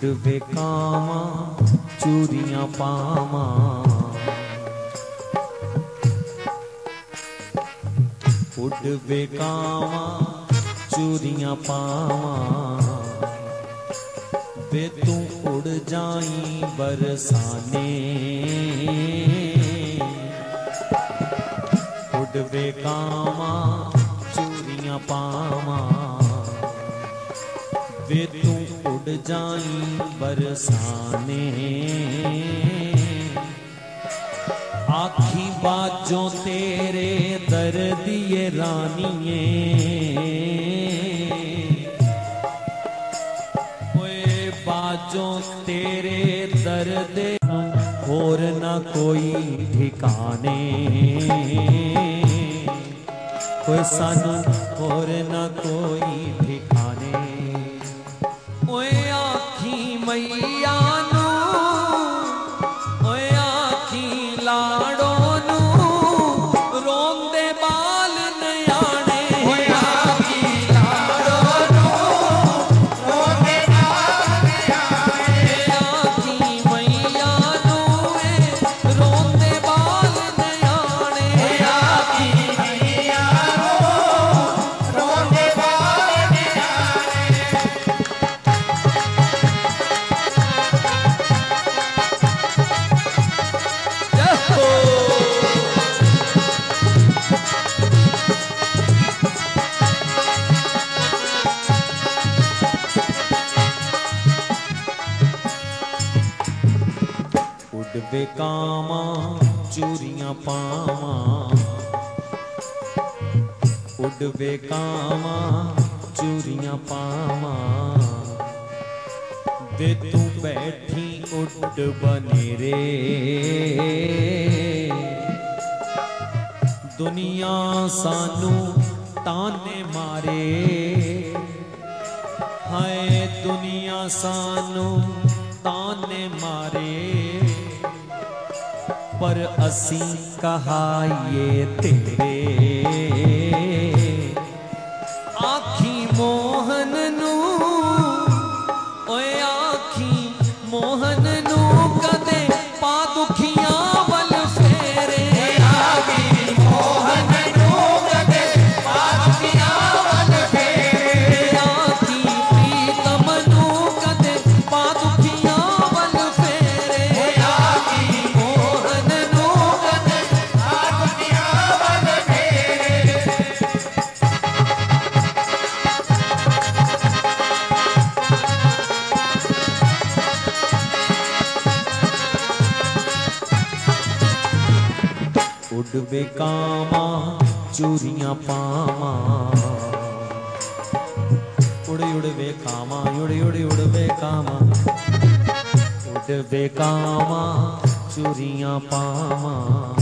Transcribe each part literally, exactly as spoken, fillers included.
उड़वे कामा चूरियां पावा, उड़वे कामा चूरियां पावा, वे तू उड़ जाई बरसाने, उड़वे कामा चूरियां पावा, वे तू उड़ जाई बरसाने। आखी बाजों तेरे दर्दिए रानिए, ओए बाजों तेरे दर्दे और न कोई ठिकाने, कोई सानू और न कोई ठिकाने। ओए आखी मैया नू, ओए आखी लाड़ो नू, रोंदे बाल नयाने, ओए आखी लाड़ो नू, रोंदे बाल नयाने, आखी मैया नू रोंदे बाल नयाने, आखी मैया नू रोंदे बाल नयाने। उड़वे कामा चूरियां पावा, उड़वे कामा चूरियां पावा, वे तू बैठी उड़ बनेरे, दुनिया सानू ताने मारे, हाय दुनिया सानू ताने मारे, पर असी कहाइए तेरे। आखी मोहन नू, ओए आखी मोहन नू कदे पा दुखियां वल फेरे, आखी मोहन नू कदे पा दुखियां वल फेरे, आखी प्रीतम नू कदे पा दुखियां वल फेरे, आखी मोहन नू कदे पा दुखियां वल फेरे। उड़वे कामा चूरियां पावा, उड़ उड़वे कामा, उड़ उड़ उड़वे कामा, उड़वे कामा चूरियां पावा,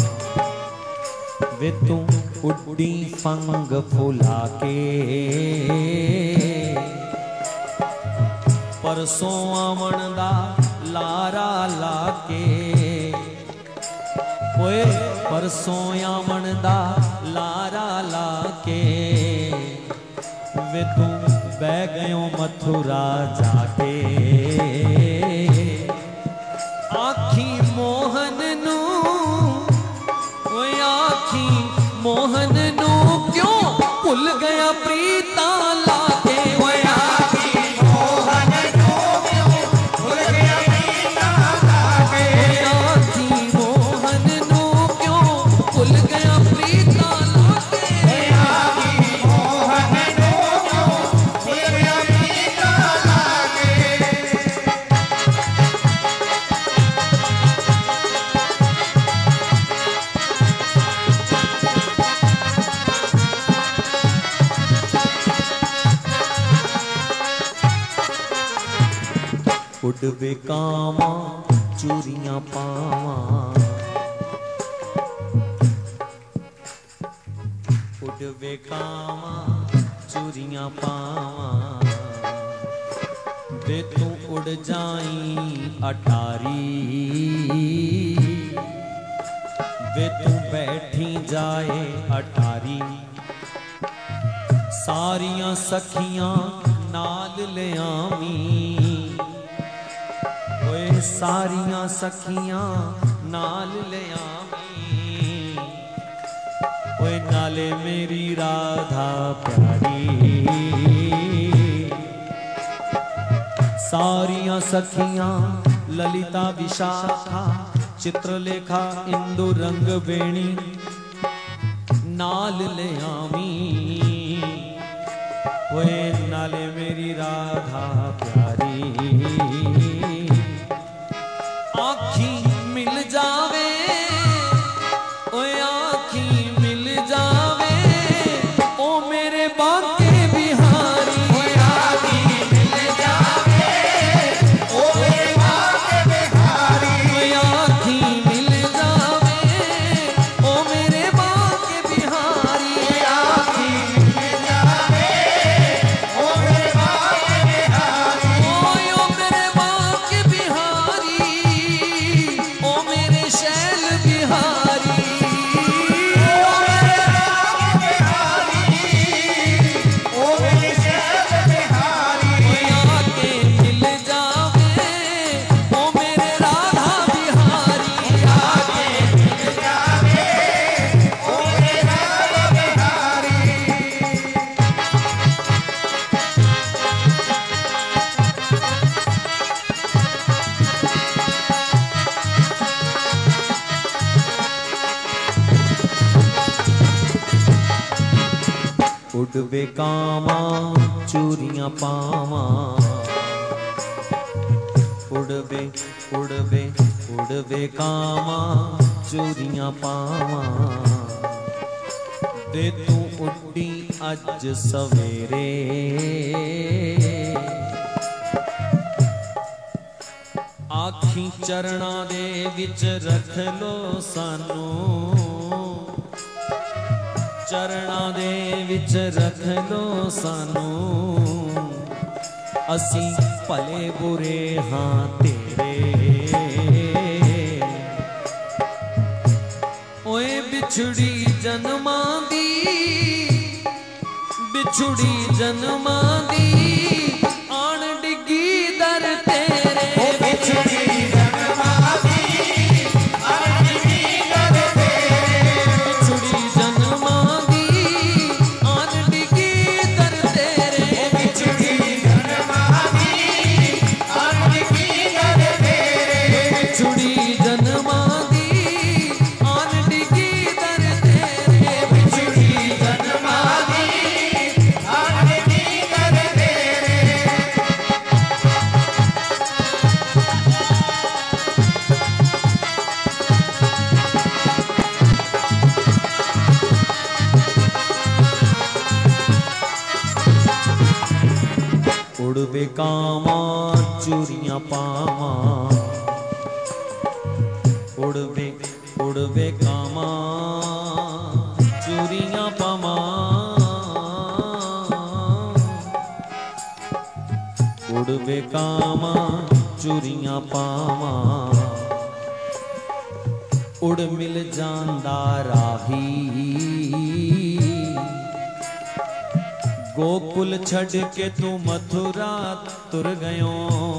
वे तू उड्डी फंग फुला के, परसों आवन दा लारा लाके, ओए परसों आवन दा लारा लाके, वे तू बह गयो मथुरा जाके। आखी मोहन नू, ओए आखी मोहन नू क्यों भुल गया प्रीता लाके, ओए आखी मोहन नू क्यों भुल गया प्रीता लाके, आखी मोहन नू क्यों भुल गया प्रीता लाके, आखी मोहन नू क्यों भुल गया प्रीता लाके। उड़वे कामा चूरियां पावा, उड़वे कामा चूरियां पावा, वे तू उड़ जाई अटारी, वे तू बैठी जाए अटारी, सारियां सखियां नाल ले आवी, ओए सारियां सखियां नाल ले आवी, ओए नाले मेरी राधा प्यारी। सारियां सखियां ललिता विशाखा चित्रलेखा इंदु रंग वेणी नाल ले आवी, ओए नाले मेरी राधा प्यारी। आँखी मिल जावे, ओए आँखी मिल जावे, ओ मेरे बांके बिहारी। ओए आँखी मिल जावे, ओ मेरे बांके बिहारी। ओए आँखी मिल जावे, ओ मेरे बांके बिहारी। ओए आँखी मिल जावे, ओ मेरे बांके बिहारी। ओए ओ मेरे बांके बिहारी, ओ मेरे शैल बिहारी। ओ मेरे बांके बिहारी, ओ मेरे शैल बिहारी। ओए आके मिल जावे, ओ मेरे राधा बिहारी। आके मिल जावे, ओ मेरे राधा बिहारी। उड़वे कामा चूरियां पावा, उड़वे उड़वे उड़वे कामा चूरियां पावा, दे तू उड्डी अज सवेरे। आखी चरणा दे विच रख लो सानू, चरणा दे विच रख लो सानू, असी भले बुरे हाँ तेरे। ओए बिछड़ी जन्मां दी, बिछड़ी जन्मां दी, आण डिगी दर तेरे। बिछड़ी जन्मां दी, आण डिगी दर तेरे। बिछड़ी जन्मां दी, आण डिगी दर तेरे। बिछड़ी जन्मां दी, आण डिगी दर तेरे। बिछड़ी जन्मां दी, आण डिगी दर तेरे। बिछड़ी जन्मां दी, आण डिगी दर तेरे। उड़वे कामा चूरियां पावा, उड़वे उड़वे कामा चूरियां पावा, उड़वे कामा चूरियां पावा, उड़ मिल जांदा राही। गोकुल छड़ के तू मथुरा तुर गयो,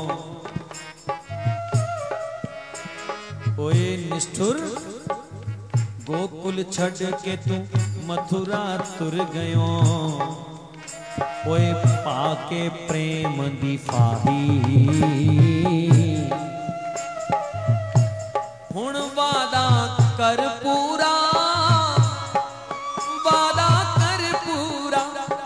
ओए निष्ठुर गोकुल छड़ के तू मथुरा तुर गयो, ओए पाके प्रेम दी फाही। हुण वादा कर पूरा, वादा कर पूरा,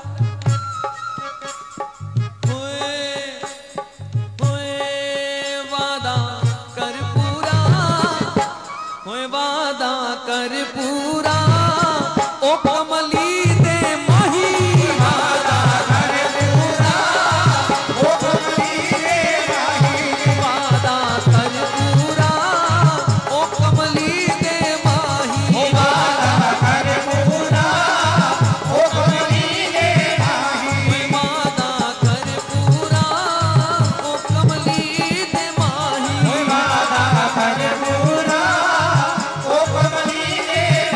होए होए वादा कर पूरा, होए वादा कर पूरा, ओ कमली दे माही। वादा कर पूरा, ओ कमली दे माही। वादा कर पूरा, ओ कमली दे माही। वादा कर पूरा, ओ कमली दे माही। वादा कर पूरा, ओ कमली दे माही। वादा कर पूरा, ओ कमली दे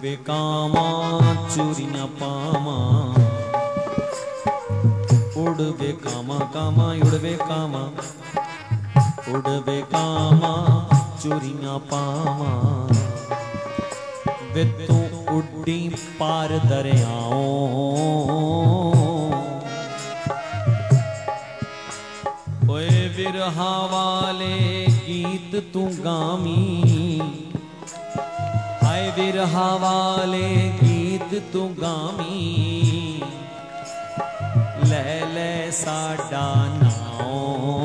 उड़वे कामा चूरियां पामा, उड़वे कामा कामा उड़वे कामा, उड़वे कामा चूरियां पामा। वे तू उड्डी पार दरियाओं, ओए विरहा वाले गीत तू गामी, हाय विरहा वाले गीत तू गामी। ले ले साडा नाओ,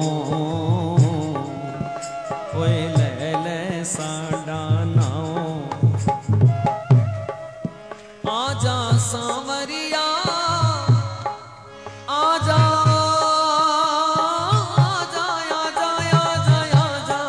ओए ले ले साडा नाओ। आजा सांवरिया आजा, आजा आजा आजा आजा,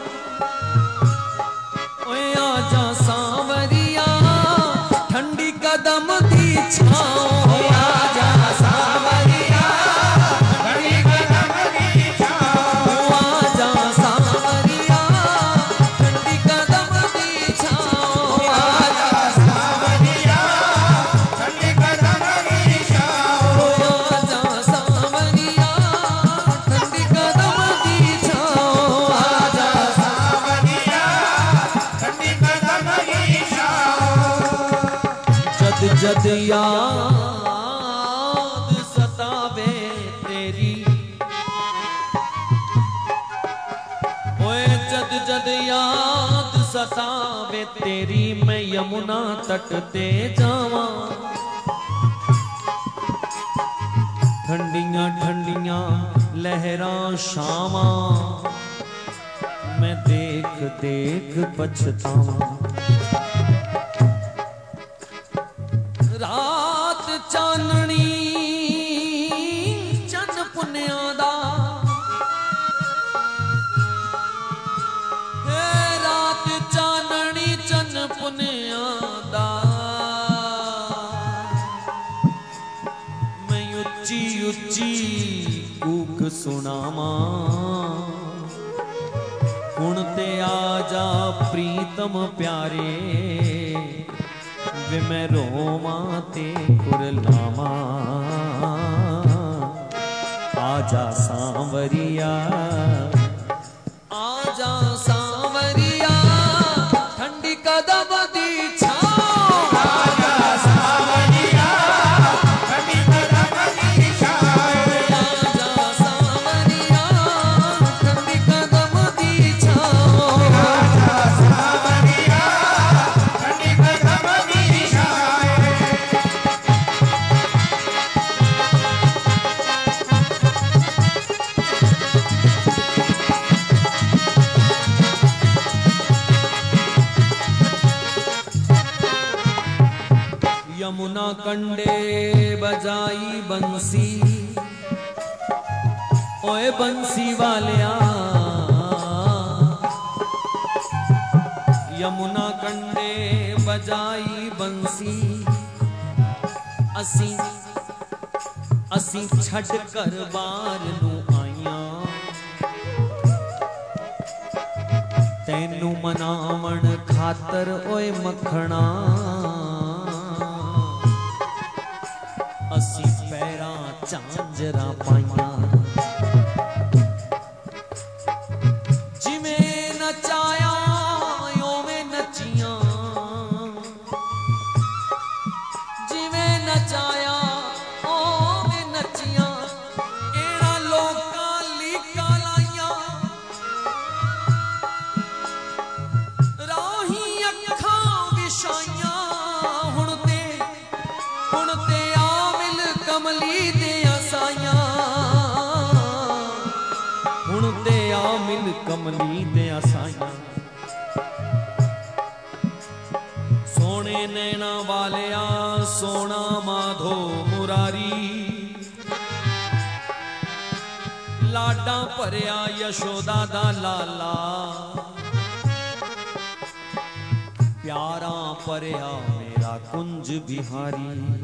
ओए आजा सांवरिया ठंडी कदम दी छाओ। आजा सांवरिया ठंडी कदम दी छाओ, आजा सांवरिया ठंडी कदम दी छाओ। आजा सांवरिया ठंडी कदम दी छाओ, आजा सांवरिया ठंडी कदम दी छाओ। आजा सांवरिया ठंडी कदम दी छाओ। जद जद याद सतावे तेरी, ओए जद जद याद सतावे तेरी, मैं यमुना तट ते जावां। ठंडियां ठंडियां लहरां शावां, मैं देख देख पछतावां। रात चाननी चन पुन्या दा, हे रात चाननी चन पुन्या दा। मैं उच्ची उच्ची कूक सुनावा, हुण ते आजा प्रीतम प्यारे। वे मैं रोमा ते कुरलावा, आजा सांवरिया आजा सांवरिया ठंडी कदम दी छाओ। आजा सांवरिया ठंडी कदम दी छाओ, आजा सांवरिया ठंडी कदम दी छाओ। आजा सांवरिया ठंडी कदम दी छाओ। यमुना कंडे बजाई बंसी, ओए बंसी वालिया। यमुना कंडे बजाई बंसी, असी असी छड़ कर बार नू आईयां। तैनू मनावण खातर ओए मखणा, असी पैरां झांजरां पाईयां। जिवें नचाया ओवें नचियां, जिवें नचाया ओवें नचियां। एड़ा लोकां लीकां लाइयां, राही अखां विछाइयां। हुण ते हुण ते कमली दे साइयां, हुण ते आ मिल कमली दे साइयां। सोने नैना वालिया सोना माधो मुरारी, लाडा भरिया यशोदा दा लाला। प्यारा भरिया मेरा कुंज बिहारी,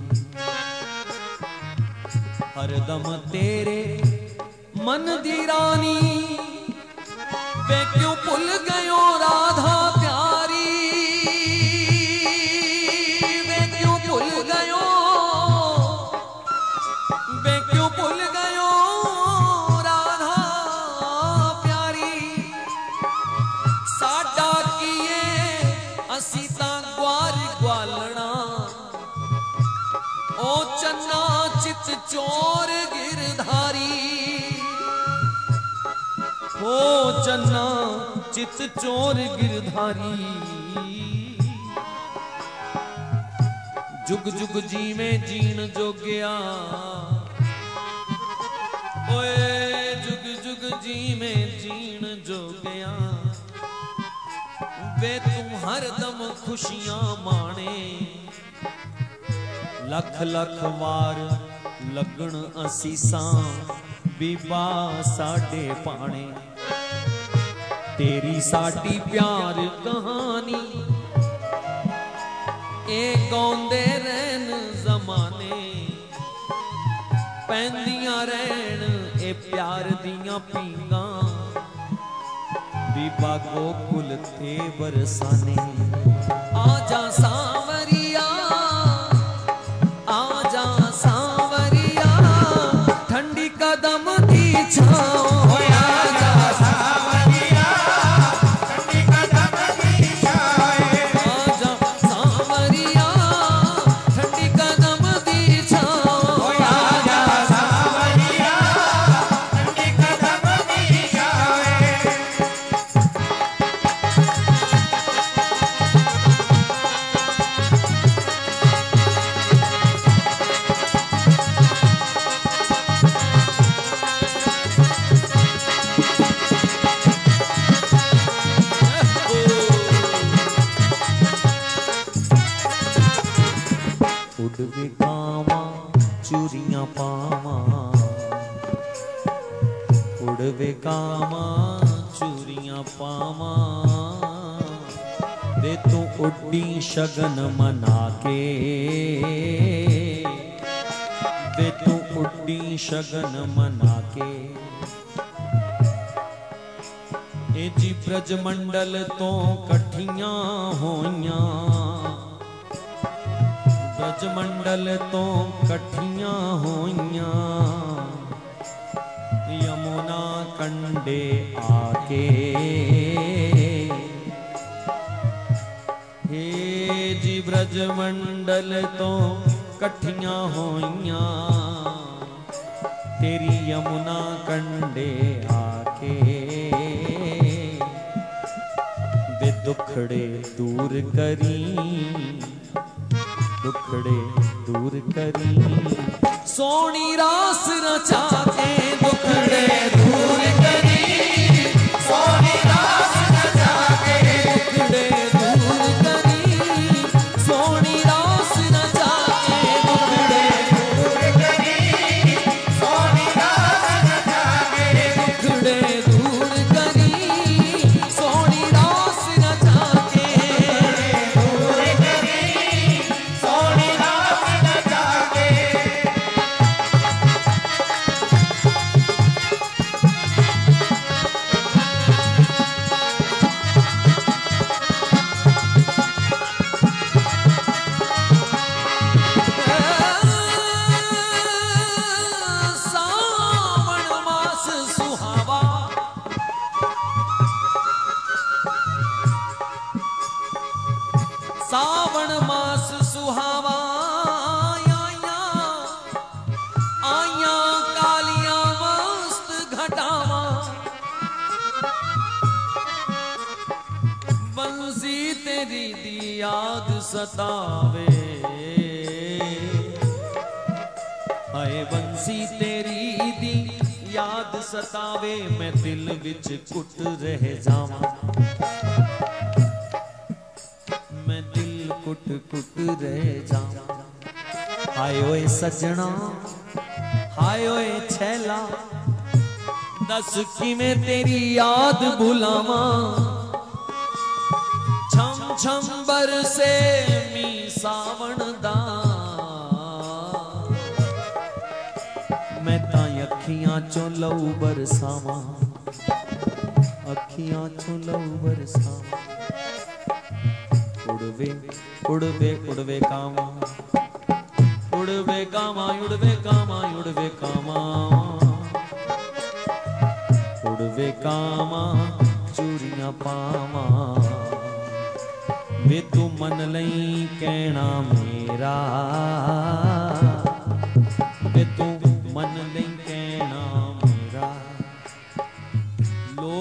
हरदम तेरे मन दी रानी। वे क्यों भुल गयो राधा प्यारी, हो चन्ना चित चोर गिरधारी, जुग जुग जी में जीण जोग्या, ओए जुग जुग जी में जीण जोग्या, वे तू हरदम खुशियां माणे, लख लख वार लगन असीसां बीबा साडे पाणे, तेरी साडी प्यार कहानी ए गाउंदे रहन जमाने, पैंदियां रहन ए प्यार दियां पींगा, बीबा गोकुल थे बरसाने। आजा सांवरिया आजा सांवरिया, ठंडी कदम दी छाओ, आजा सांवरिया ठंडी कदम दी छाओ, आजा सांवरिया ठंडी कदम दी छाओ, आजा सांवरिया ठंडी कदम दी छाओ। उड़वे कावा चूरियां पावा, उड़वे कावा चूरियां पावा, वे तू उड्डी शगन मना के, वे तू उड्डी शगन मना के, ए जी ब्रज मंडल तो कठियां होइयां, ब्रज मंडल तो कठियां होइयां, यमुना कंडे आके, हे जी ब्रज मंडल तो कठियां होइयां, तेरी यमुना कंडे आके, वे दुखड़े दूर करी, दुखड़े दूर करी, सोनी रास रचा के दुखड़े दूर करी, सोनी रास रचा के दुखड़े दूर करी, सोनी रास रचा के दुखड़े दूर करी, सोनी रास रचा के दुखड़े दूर करी, सोनी रास रचा के दूर करी, सोनी रास रचा के। सावन मास सुहावा, सावन मास सुहावा, आया आया कालियां मस्त घटावा, बंसी तेरी दी याद सतावे, हाय बंसी तेरी दी याद सतावे, मैं दिल विच कुट रह जावां, मैं दिल कुट कुट रह जावां, हाय ओए सजना हाय ओए छैला, दस किवें तेरी याद भुलावां, छम छम बरसे मी सावण दा, मैं तां अखियां चों लहू बरसावां, अखियां चों लहू बरसावां, उड़वे उड़वे उड़वे कावा, उड़वे कावा उड़वे कावा उड़वे कावा, उड़वे कावा चूरियां पावा, वे तू मन लई कहना मेरा, वे तू मन लई कहना मेरा, लो